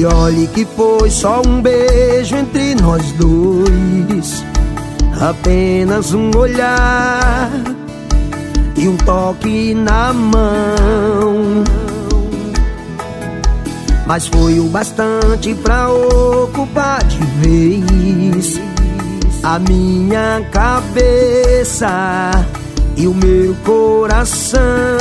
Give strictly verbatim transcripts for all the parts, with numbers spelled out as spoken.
E olhe que foi só um beijo entre nós dois, apenas um olhar e um toque na mão. Mas foi o bastante pra ocupar de vez a minha cabeça e o meu coração.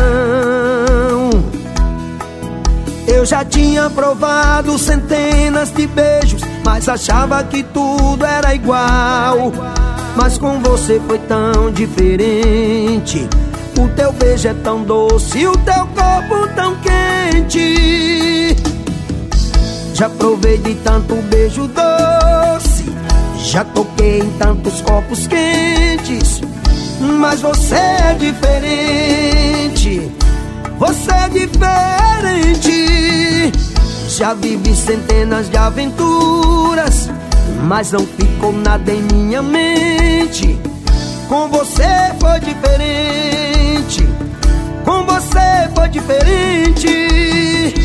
Eu já tinha provado centenas de beijos, mas achava que tudo era igual. Mas com você foi tão diferente. O teu beijo é tão doce e o teu corpo tão quente. Já provei de tanto beijo doce, já toquei em tantos corpos quentes, mas você é diferente. Você é diferente. Já vivi centenas de aventuras, mas não ficou nada em minha mente. Com você foi diferente. Com você foi diferente.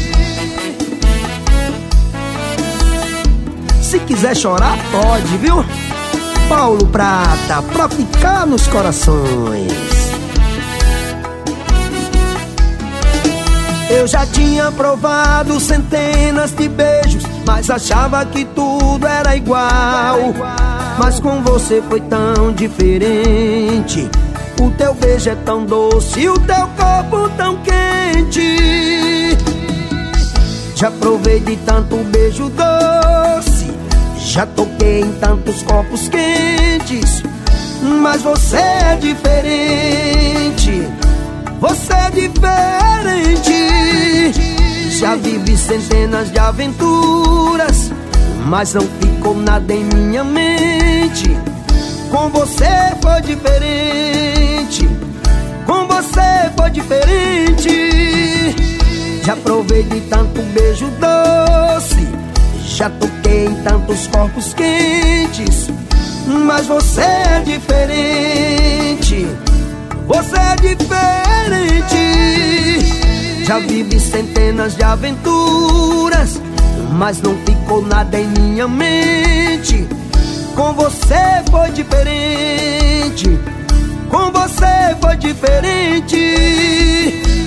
Se quiser chorar, pode, viu? Paulo Prata, pra ficar nos corações. Eu já tinha provado centenas de beijos, mas achava que tudo era igual. Mas com você foi tão diferente. O teu beijo é tão doce e o teu corpo tão quente. Já provei de tanto beijo doce, já toquei em tantos corpos quentes, mas você é diferente. Você é diferente. Já vivi centenas de aventuras, mas não ficou nada em minha mente. Com você foi diferente. Com você foi diferente. Já provei de tanto beijo doce, já toquei em tantos corpos quentes, mas você é diferente. Você é diferente. Já vivi centenas de aventuras, mas não ficou nada em minha mente. Com você foi diferente. Com você foi diferente.